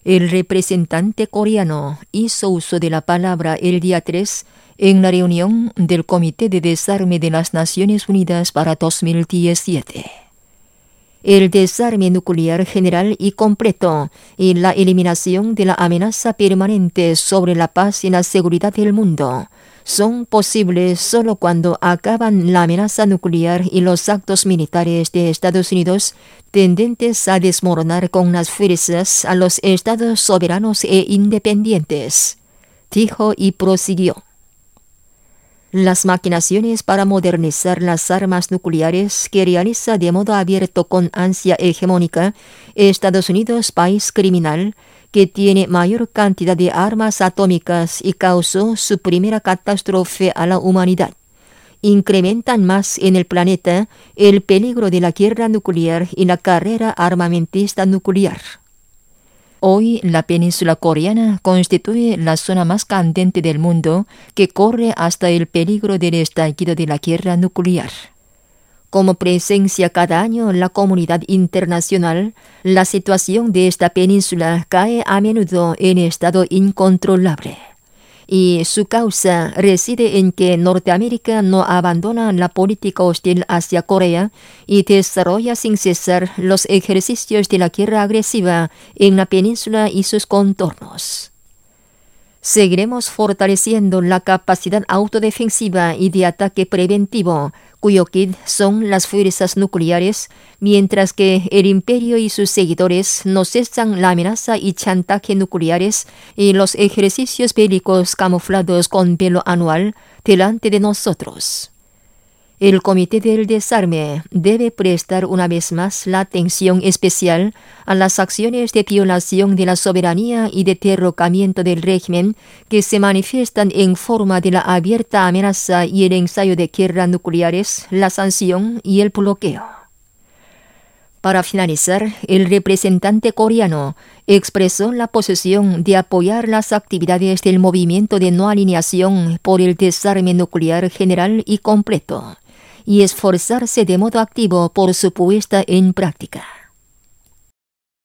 El representante coreano hizo uso de la palabra el día 3 en la reunión del Comité de Desarme de las Naciones Unidas para 2017. El desarme nuclear general y completo y la eliminación de la amenaza permanente sobre la paz y la seguridad del mundo son posibles solo cuando acaban la amenaza nuclear y los actos militares de Estados Unidos tendentes a desmoronar con las fuerzas a los estados soberanos e independientes, dijo y prosiguió. Las maquinaciones para modernizar las armas nucleares que realiza de modo abierto con ansia hegemónica Estados Unidos, país criminal, que tiene mayor cantidad de armas atómicas y causó su primera catástrofe a la humanidad, incrementan más en el planeta el peligro de la guerra nuclear y la carrera armamentista nuclear. Hoy, la península coreana constituye la zona más candente del mundo que corre hasta el peligro del estallido de la guerra nuclear. Como presencia cada año la comunidad internacional, la situación de esta península cae a menudo en estado incontrolable. Y su causa reside en que Norteamérica no abandona la política hostil hacia Corea y desarrolla sin cesar los ejercicios de la guerra agresiva en la península y sus contornos. Seguiremos fortaleciendo la capacidad autodefensiva y de ataque preventivo, cuyo kit son las fuerzas nucleares, mientras que el imperio y sus seguidores no cesan la amenaza y chantaje nucleares y los ejercicios bélicos camuflados con velo anual delante de nosotros. El Comité del Desarme debe prestar una vez más la atención especial a las acciones de violación de la soberanía y de derrocamiento del régimen que se manifiestan en forma de la abierta amenaza y el ensayo de guerra nucleares, la sanción y el bloqueo. Para finalizar, el representante coreano expresó la posición de apoyar las actividades del movimiento de no alineación por el desarme nuclear general y completo y esforzarse de modo activo por su puesta en práctica.